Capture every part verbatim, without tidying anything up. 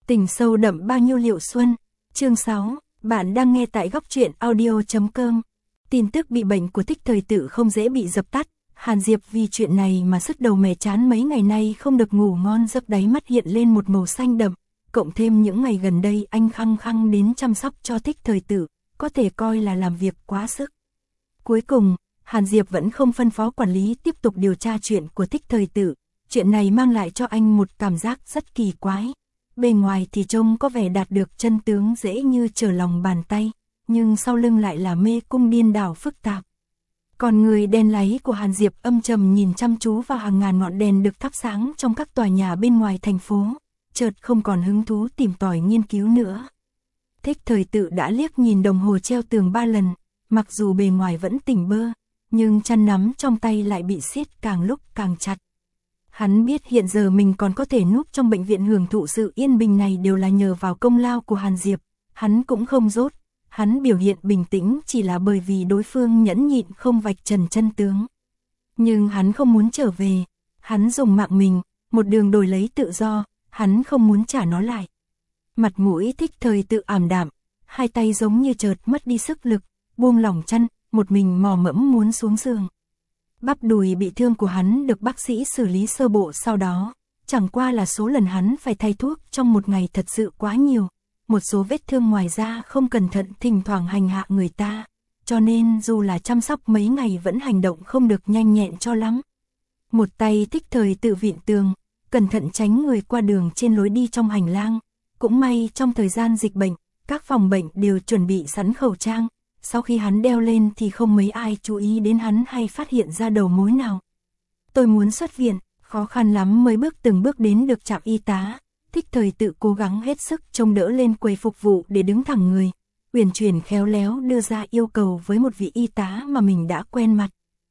Tình sâu đậm bao nhiêu liệu xuân. Chương sáu, bạn đang nghe tại góc truyện audio chấm com. Tin tức bị bệnh của Thích Thời Tự không dễ bị dập tắt. Hàn Diệp vì chuyện này mà sứt đầu mẻ chán, mấy ngày nay không được ngủ ngon giấc, đáy mắt hiện lên một màu xanh đậm. Cộng thêm những ngày gần đây anh khăng khăng đến chăm sóc cho Thích Thời Tự, có thể coi là làm việc quá sức. Cuối cùng, Hàn Diệp vẫn không phân phó quản lý tiếp tục điều tra chuyện của Thích Thời Tự. Chuyện này mang lại cho anh một cảm giác rất kỳ quái. Bề ngoài thì trông có vẻ đạt được chân tướng dễ như trở lòng bàn tay, nhưng sau lưng lại là mê cung điên đảo phức tạp. Còn người đen láy của Hàn Diệp âm trầm nhìn chăm chú vào hàng ngàn ngọn đèn được thắp sáng trong các tòa nhà bên ngoài thành phố, chợt không còn hứng thú tìm tòi nghiên cứu nữa. Thích Thời Tự đã liếc nhìn đồng hồ treo tường ba lần, mặc dù bề ngoài vẫn tỉnh bơ, nhưng chăn nắm trong tay lại bị siết càng lúc càng chặt. Hắn biết hiện giờ mình còn có thể núp trong bệnh viện hưởng thụ sự yên bình này đều là nhờ vào công lao của Hàn Diệp. Hắn cũng không dốt, hắn biểu hiện bình tĩnh chỉ là bởi vì đối phương nhẫn nhịn không vạch trần chân tướng. Nhưng hắn không muốn trở về, hắn dùng mạng mình, một đường đổi lấy tự do, hắn không muốn trả nó lại. Mặt mũi Thích Thời Tự ảm đạm, hai tay giống như chợt mất đi sức lực, buông lỏng chăn, một mình mò mẫm muốn xuống giường. Bắp đùi bị thương của hắn được bác sĩ xử lý sơ bộ sau đó, chẳng qua là số lần hắn phải thay thuốc trong một ngày thật sự quá nhiều, một số vết thương ngoài da không cẩn thận thỉnh thoảng hành hạ người ta, cho nên dù là chăm sóc mấy ngày vẫn hành động không được nhanh nhẹn cho lắm. Một tay Thích Thời Tự vịn tường, cẩn thận tránh người qua đường trên lối đi trong hành lang, cũng may trong thời gian dịch bệnh, các phòng bệnh đều chuẩn bị sẵn khẩu trang. Sau khi hắn đeo lên thì không mấy ai chú ý đến hắn hay phát hiện ra đầu mối nào. Tôi muốn xuất viện, khó khăn lắm mới bước từng bước đến được trạm y tá. Thích Thời Tự cố gắng hết sức trông đỡ lên quầy phục vụ để đứng thẳng người, uyển chuyển khéo léo đưa ra yêu cầu với một vị y tá mà mình đã quen mặt.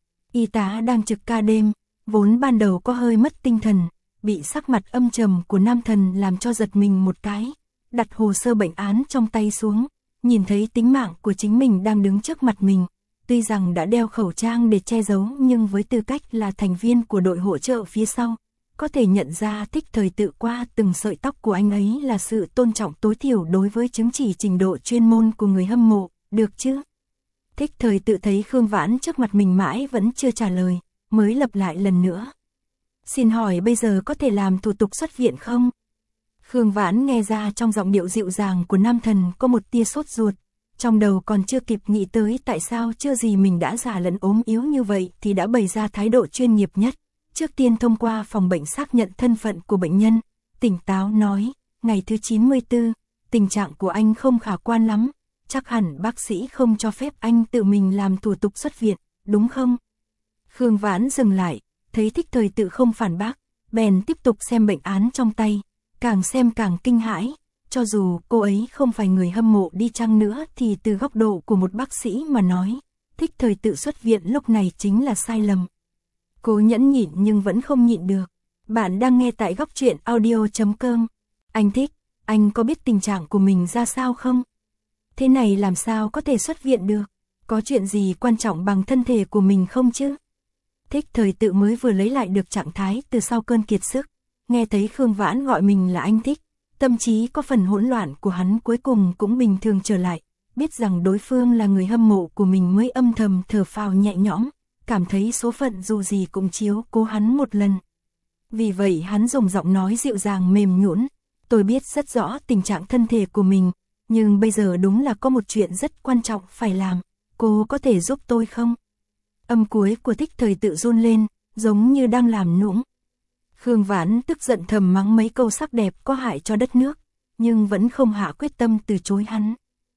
Y tá đang trực ca đêm, vốn ban đầu có hơi mất tinh thần, bị sắc mặt âm trầm của nam thần làm cho giật mình một cái, đặt hồ sơ bệnh án trong tay xuống. Nhìn thấy tính mạng của chính mình đang đứng trước mặt mình, tuy rằng đã đeo khẩu trang để che giấu nhưng với tư cách là thành viên của đội hỗ trợ phía sau, có thể nhận ra Thích Thời Tự qua từng sợi tóc của anh ấy là sự tôn trọng tối thiểu đối với chứng chỉ trình độ chuyên môn của người hâm mộ, được chứ? Thích Thời Tự thấy Khương Vãn trước mặt mình mãi vẫn chưa trả lời, mới lặp lại lần nữa. Xin hỏi bây giờ có thể làm thủ tục xuất viện không? Khương Vãn nghe ra trong giọng điệu dịu dàng của nam thần có một tia sốt ruột, trong đầu còn chưa kịp nghĩ tới tại sao chưa gì mình đã già lẫn ốm yếu như vậy thì đã bày ra thái độ chuyên nghiệp nhất. Trước tiên thông qua phòng bệnh xác nhận thân phận của bệnh nhân, tỉnh táo nói, ngày thứ chín mươi tư, tình trạng của anh không khả quan lắm, chắc hẳn bác sĩ không cho phép anh tự mình làm thủ tục xuất viện, đúng không? Khương Vãn dừng lại, thấy Thích Thời Tự không phản bác, bèn tiếp tục xem bệnh án trong tay. Càng xem càng kinh hãi, cho dù cô ấy không phải người hâm mộ đi chăng nữa thì từ góc độ của một bác sĩ mà nói, Thích Thời Tự xuất viện lúc này chính là sai lầm. Cố nhẫn nhịn nhưng vẫn không nhịn được. Bạn đang nghe tại góc truyện audio chấm com. Anh Thích, anh có biết tình trạng của mình ra sao không? Thế này làm sao có thể xuất viện được? Có chuyện gì quan trọng bằng thân thể của mình không chứ? Thích Thời Tự mới vừa lấy lại được trạng thái từ sau cơn kiệt sức. Nghe thấy Khương Vãn gọi mình là anh Thích, tâm trí có phần hỗn loạn của hắn cuối cùng cũng bình thường trở lại, biết rằng đối phương là người hâm mộ của mình mới âm thầm thở phào nhẹ nhõm, cảm thấy số phận dù gì cũng chiếu cố hắn một lần. Vì vậy hắn dùng giọng nói dịu dàng mềm nhũn, tôi biết rất rõ tình trạng thân thể của mình, nhưng bây giờ đúng là có một chuyện rất quan trọng phải làm, cô có thể giúp tôi không? Âm cuối của Thích Thời Tự run lên, giống như đang làm nũng. Khương Vãn tức giận thầm mắng mấy câu sắc đẹp có hại cho đất nước, nhưng vẫn không hạ quyết tâm từ chối hắn.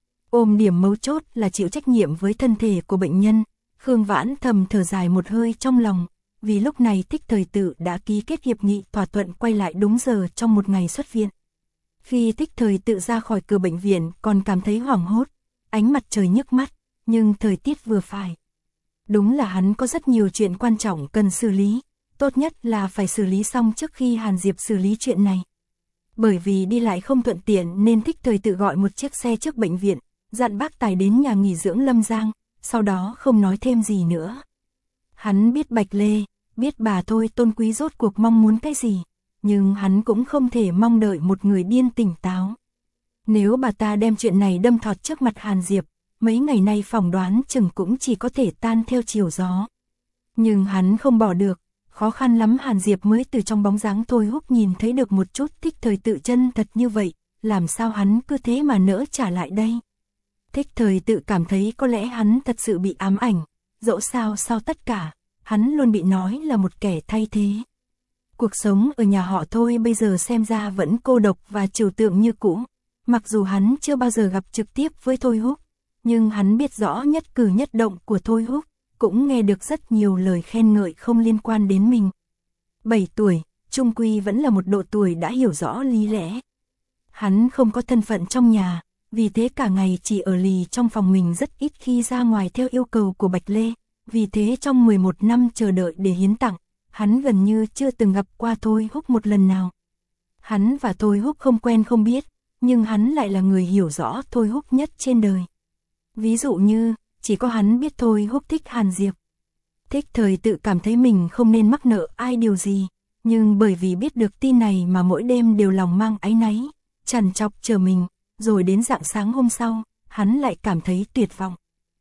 Ôm điểm mấu chốt là chịu trách nhiệm với thân thể của bệnh nhân, Khương Vãn thầm thở dài một hơi trong lòng, vì lúc này Thích Thời Tự đã ký kết hiệp nghị thỏa thuận quay lại đúng giờ trong một ngày xuất viện. Khi Thích Thời Tự ra khỏi cửa bệnh viện còn cảm thấy hoảng hốt, ánh mặt trời nhức mắt, nhưng thời tiết vừa phải. Đúng là hắn có rất nhiều chuyện quan trọng cần xử lý. Tốt nhất là phải xử lý xong trước khi Hàn Diệp xử lý chuyện này. Bởi vì đi lại không thuận tiện nên Thích Thời Tự gọi một chiếc xe trước bệnh viện, dặn bác tài đến nhà nghỉ dưỡng Lâm Giang, sau đó không nói thêm gì nữa. Hắn biết Bạch Lê, biết bà Thôi Tôn Quý rốt cuộc mong muốn cái gì, nhưng hắn cũng không thể mong đợi một người điên tỉnh táo. Nếu bà ta đem chuyện này đâm thọt trước mặt Hàn Diệp, mấy ngày nay phỏng đoán chừng cũng chỉ có thể tan theo chiều gió. Nhưng hắn không bỏ được, khó khăn lắm Hàn Diệp mới từ trong bóng dáng Thôi Húc nhìn thấy được một chút Thích Thời Tự chân thật như vậy, làm sao hắn cứ thế mà nỡ trả lại đây. Thích Thời Tự cảm thấy có lẽ hắn thật sự bị ám ảnh, dẫu sao sau tất cả, hắn luôn bị nói là một kẻ thay thế. Cuộc sống ở nhà họ Thôi bây giờ xem ra vẫn cô độc và trừu tượng như cũ, mặc dù hắn chưa bao giờ gặp trực tiếp với Thôi Húc, nhưng hắn biết rõ nhất cử nhất động của Thôi Húc, cũng nghe được rất nhiều lời khen ngợi không liên quan đến mình. bảy tuổi, chung quy vẫn là một độ tuổi đã hiểu rõ lý lẽ. Hắn không có thân phận trong nhà, vì thế cả ngày chỉ ở lì trong phòng mình rất ít khi ra ngoài theo yêu cầu của Bạch Lê, vì thế trong mười một năm chờ đợi để hiến tặng, hắn gần như chưa từng gặp qua Thôi Húc một lần nào. Hắn và Thôi Húc không quen không biết, nhưng hắn lại là người hiểu rõ Thôi Húc nhất trên đời. Ví dụ như, chỉ có hắn biết Thôi Húc thích Hàn Diệp. Thích Thời Tự cảm thấy mình không nên mắc nợ ai điều gì, nhưng bởi vì biết được tin này mà mỗi đêm đều lòng mang áy náy, trằn trọc chờ mình, rồi đến rạng sáng hôm sau, hắn lại cảm thấy tuyệt vọng.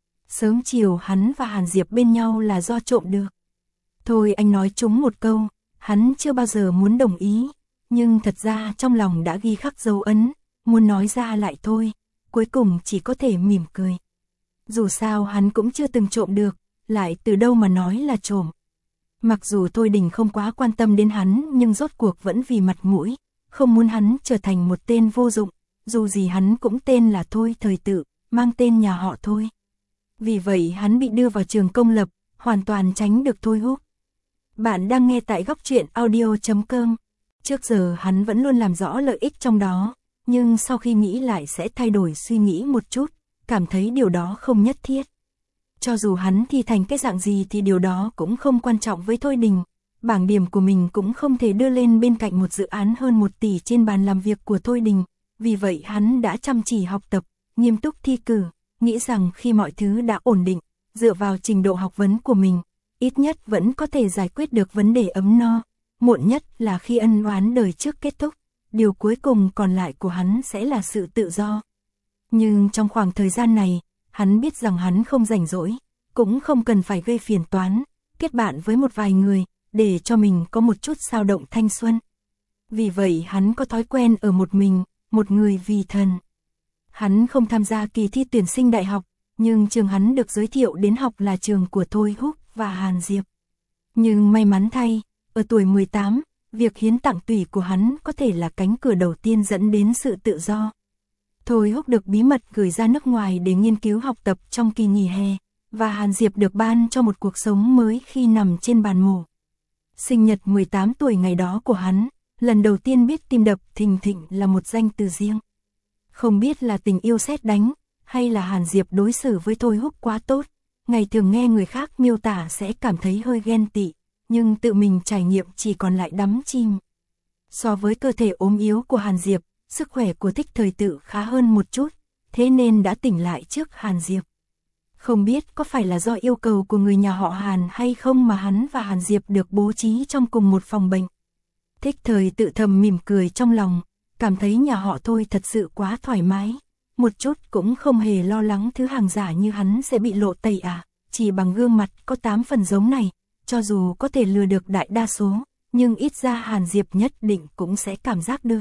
Sớm chiều hắn và Hàn Diệp bên nhau là do trộm được. Thôi anh nói trúng một câu, hắn chưa bao giờ muốn đồng ý, nhưng thật ra trong lòng đã ghi khắc dấu ấn, muốn nói ra lại thôi, cuối cùng chỉ có thể mỉm cười. Dù sao hắn cũng chưa từng trộm được, lại từ đâu mà nói là trộm. Mặc dù Thôi Đình không quá quan tâm đến hắn nhưng rốt cuộc vẫn vì mặt mũi, không muốn hắn trở thành một tên vô dụng, dù gì hắn cũng tên là Thôi Thời Tự, mang tên nhà họ Thôi. Vì vậy hắn bị đưa vào trường công lập, hoàn toàn tránh được Thôi Húc. Bạn đang nghe tại góc truyện audio chấm com. Trước giờ hắn vẫn luôn làm rõ lợi ích trong đó, nhưng sau khi nghĩ lại sẽ thay đổi suy nghĩ một chút, cảm thấy điều đó không nhất thiết. Cho dù hắn thi thành cái dạng gì thì điều đó cũng không quan trọng với Thôi Đình, bảng điểm của mình cũng không thể đưa lên bên cạnh một dự án hơn một tỷ trên bàn làm việc của Thôi Đình, vì vậy hắn đã chăm chỉ học tập, nghiêm túc thi cử, nghĩ rằng khi mọi thứ đã ổn định, dựa vào trình độ học vấn của mình, ít nhất vẫn có thể giải quyết được vấn đề ấm no, muộn nhất là khi ân oán đời trước kết thúc, điều cuối cùng còn lại của hắn sẽ là sự tự do. Nhưng trong khoảng thời gian này, hắn biết rằng hắn không rảnh rỗi, cũng không cần phải gây phiền toán, kết bạn với một vài người, để cho mình có một chút xao động thanh xuân. Vì vậy hắn có thói quen ở một mình, một người vì thần. Hắn không tham gia kỳ thi tuyển sinh đại học, nhưng trường hắn được giới thiệu đến học là trường của Thôi Húc và Hàn Diệp. Nhưng may mắn thay, ở tuổi mười tám, việc hiến tặng tủy của hắn có thể là cánh cửa đầu tiên dẫn đến sự tự do. Thôi Húc được bí mật gửi ra nước ngoài để nghiên cứu học tập trong kỳ nghỉ hè, và Hàn Diệp được ban cho một cuộc sống mới khi nằm trên bàn mổ. Sinh nhật mười tám tuổi ngày đó của hắn, lần đầu tiên biết tim đập thình thịch là một danh từ riêng. Không biết là tình yêu sét đánh, hay là Hàn Diệp đối xử với Thôi Húc quá tốt, ngày thường nghe người khác miêu tả sẽ cảm thấy hơi ghen tị, nhưng tự mình trải nghiệm chỉ còn lại đắm chìm. So với cơ thể ốm yếu của Hàn Diệp, sức khỏe của Thích Thời Tự khá hơn một chút, thế nên đã tỉnh lại trước Hàn Diệp. Không biết có phải là do yêu cầu của người nhà họ Hàn hay không mà hắn và Hàn Diệp được bố trí trong cùng một phòng bệnh. Thích Thời Tự thầm mỉm cười trong lòng, cảm thấy nhà họ Thôi thật sự quá thoải mái, một chút cũng không hề lo lắng thứ hàng giả như hắn sẽ bị lộ tẩy à, chỉ bằng gương mặt có tám phần giống này, cho dù có thể lừa được đại đa số, nhưng ít ra Hàn Diệp nhất định cũng sẽ cảm giác được.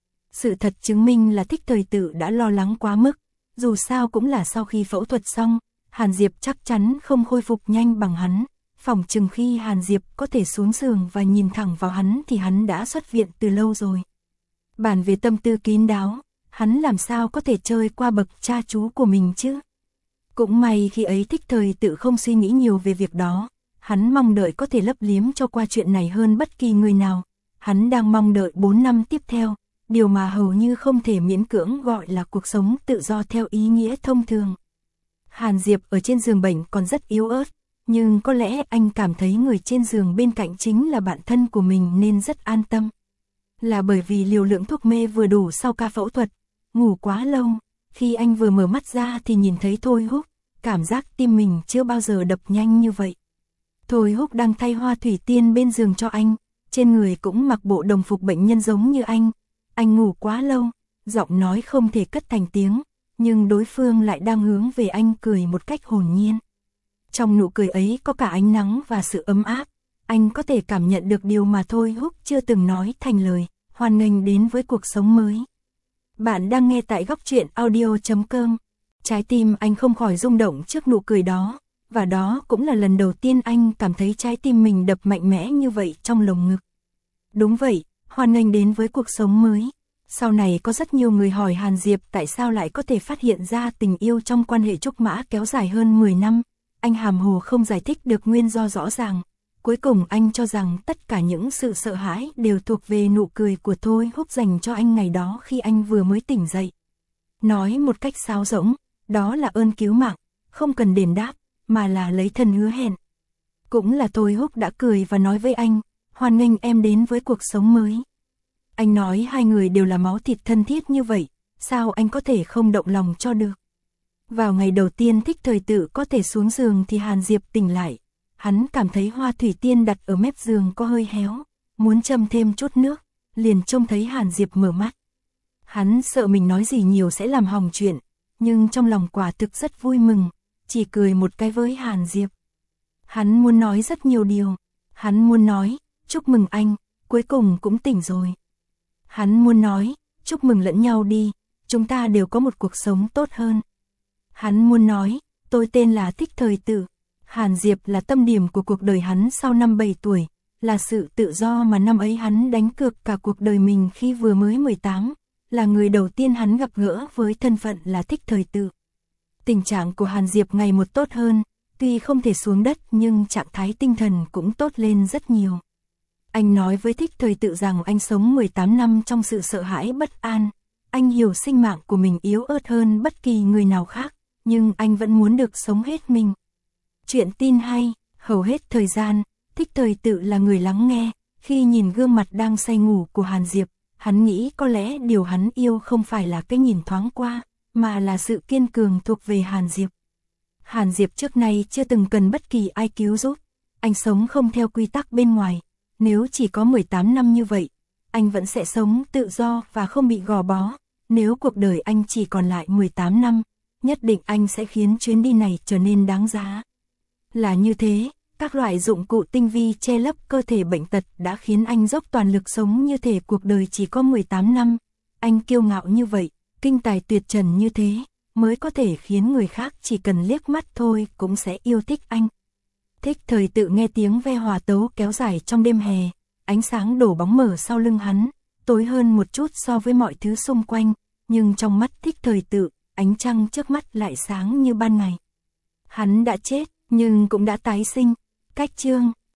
Sự thật chứng minh là Thích Thời Tự đã lo lắng quá mức, dù sao cũng là sau khi phẫu thuật xong, Hàn Diệp chắc chắn không khôi phục nhanh bằng hắn, phỏng chừng khi Hàn Diệp có thể xuống giường và nhìn thẳng vào hắn thì hắn đã xuất viện từ lâu rồi. Bàn về tâm tư kín đáo, hắn làm sao có thể chơi qua bậc cha chú của mình chứ? Cũng may khi ấy Thích Thời Tự không suy nghĩ nhiều về việc đó, hắn mong đợi có thể lấp liếm cho qua chuyện này hơn bất kỳ người nào, hắn đang mong đợi bốn năm tiếp theo, điều mà hầu như không thể miễn cưỡng gọi là cuộc sống tự do theo ý nghĩa thông thường. Hàn Diệp ở trên giường bệnh còn rất yếu ớt, nhưng có lẽ anh cảm thấy người trên giường bên cạnh chính là bạn thân của mình nên rất an tâm. Là bởi vì liều lượng thuốc mê vừa đủ sau ca phẫu thuật, ngủ quá lâu, khi anh vừa mở mắt ra thì nhìn thấy Thôi Húc, cảm giác tim mình chưa bao giờ đập nhanh như vậy. Thôi Húc đang thay hoa thủy tiên bên giường cho anh, trên người cũng mặc bộ đồng phục bệnh nhân giống như anh. Anh ngủ quá lâu, giọng nói không thể cất thành tiếng, nhưng đối phương lại đang hướng về anh cười một cách hồn nhiên. Trong nụ cười ấy có cả ánh nắng và sự ấm áp, anh có thể cảm nhận được điều mà Thôi Húc chưa từng nói thành lời. Hoan nghênh đến với cuộc sống mới. Bạn đang nghe tại góc truyện audio chấm com. Trái tim anh không khỏi rung động trước nụ cười đó, và đó cũng là lần đầu tiên anh cảm thấy trái tim mình đập mạnh mẽ như vậy trong lồng ngực. Đúng vậy, hoan nghênh đến với cuộc sống mới. Sau này có rất nhiều người hỏi Hàn Diệp tại sao lại có thể phát hiện ra tình yêu trong quan hệ trúc mã kéo dài hơn mười năm. Anh hàm hồ không giải thích được nguyên do rõ ràng. Cuối cùng anh cho rằng tất cả những sự sợ hãi đều thuộc về nụ cười của Thôi Húc dành cho anh ngày đó khi anh vừa mới tỉnh dậy. Nói một cách sáo rỗng, đó là ơn cứu mạng, không cần đền đáp, mà là lấy thân hứa hẹn. Cũng là Thôi Húc đã cười và nói với anh, hoan nghênh em đến với cuộc sống mới. Anh nói hai người đều là máu thịt thân thiết như vậy, sao anh có thể không động lòng cho được. Vào ngày đầu tiên Thích Thời Tự có thể xuống giường thì Hàn Diệp tỉnh lại. Hắn cảm thấy hoa thủy tiên đặt ở mép giường có hơi héo, muốn châm thêm chút nước, liền trông thấy Hàn Diệp mở mắt. Hắn sợ mình nói gì nhiều sẽ làm hỏng chuyện, nhưng trong lòng quả thực rất vui mừng, chỉ cười một cái với Hàn Diệp. Hắn muốn nói rất nhiều điều, hắn muốn nói, chúc mừng anh, cuối cùng cũng tỉnh rồi. Hắn muốn nói, chúc mừng lẫn nhau đi, chúng ta đều có một cuộc sống tốt hơn. Hắn muốn nói, tôi tên là Thích Thời Tự. Hàn Diệp là tâm điểm của cuộc đời hắn sau năm bảy tuổi, là sự tự do mà năm ấy hắn đánh cược cả cuộc đời mình khi vừa mới mười tám, là người đầu tiên hắn gặp gỡ với thân phận là Thích Thời Tự. Tình trạng của Hàn Diệp ngày một tốt hơn, tuy không thể xuống đất nhưng trạng thái tinh thần cũng tốt lên rất nhiều. Anh nói với Thích Thời Tự rằng anh sống mười tám năm trong sự sợ hãi bất an, anh hiểu sinh mạng của mình yếu ớt hơn bất kỳ người nào khác, nhưng anh vẫn muốn được sống hết mình. Chuyện tin hay, hầu hết thời gian, Thích Thời Tự là người lắng nghe, khi nhìn gương mặt đang say ngủ của Hàn Diệp, hắn nghĩ có lẽ điều hắn yêu không phải là cái nhìn thoáng qua, mà là sự kiên cường thuộc về Hàn Diệp. Hàn Diệp trước nay chưa từng cần bất kỳ ai cứu giúp, anh sống không theo quy tắc bên ngoài, nếu chỉ có mười tám năm như vậy, anh vẫn sẽ sống tự do và không bị gò bó, nếu cuộc đời anh chỉ còn lại mười tám năm, nhất định anh sẽ khiến chuyến đi này trở nên đáng giá. Là như thế, các loại dụng cụ tinh vi che lấp cơ thể bệnh tật đã khiến anh dốc toàn lực sống như thể cuộc đời chỉ có mười tám năm. Anh kiêu ngạo như vậy, kinh tài tuyệt trần như thế, mới có thể khiến người khác chỉ cần liếc mắt thôi cũng sẽ yêu thích anh. Thích Thời Tự nghe tiếng ve hòa tấu kéo dài trong đêm hè, ánh sáng đổ bóng mờ sau lưng hắn, tối hơn một chút so với mọi thứ xung quanh, nhưng trong mắt Thích Thời Tự, ánh trăng trước mắt lại sáng như ban ngày. Hắn đã chết, nhưng cũng đã tái sinh. Cách chương